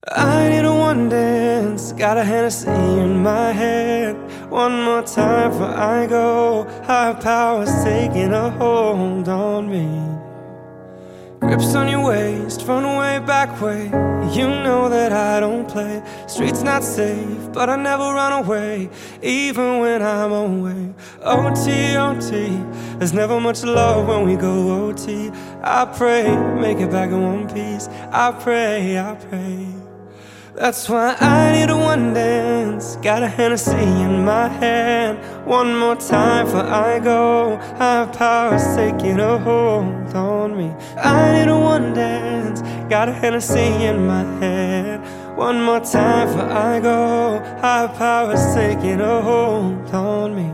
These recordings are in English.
I need a one dance, got a Hennessy in my hand. One more time before I go. Higher powers taking a hold on me. Grips on your waist, run away, back way. You know that I don't play. Street's not safe, but I never run away, even when I'm away. OT, OT, there's never much love when we go OT. I pray, make it back in one piece. I pray, I pray. That's why I need a one dance, got a Hennessy in my hand. One more time before I go. Higher powers taking a hold on me. I need a one dance, got a Hennessy in my hand. One more time before I go. Higher powers taking a hold on me.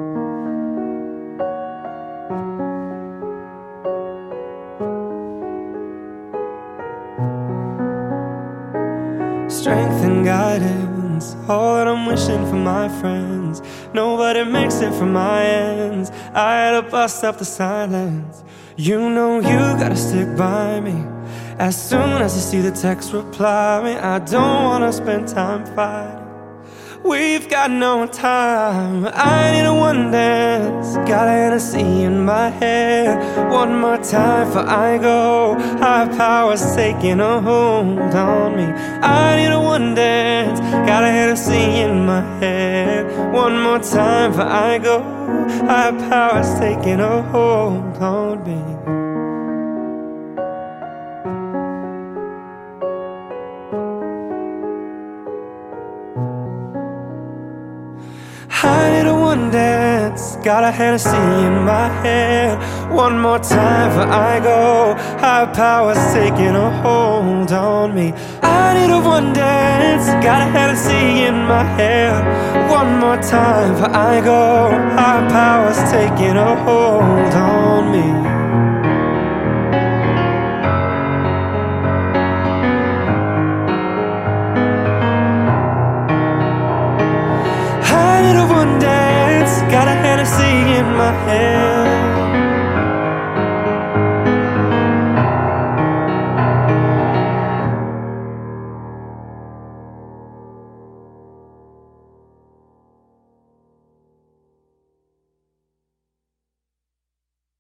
Strength and guidance, all that I'm wishing for my friends. Nobody makes it from my ends. I had to bust up the silence. You know you gotta stick by me. As soon as you see the text, reply me. I don't wanna spend time fighting. We've got no time. I need a one dance, got a Hennessy in my head. One more time before I go. Higher powers taking a hold on me. I need a one dance, got a Hennessy in my head. One more time before I go. Higher powers taking a hold on me. I need a one dance, got a Hennessy in my head. One more time before I go. Higher powers taking a hold on me. I need a one dance, got a Hennessy in my head. One more time before I go. Higher powers taking a hold on me. Got a Hennessy in my head.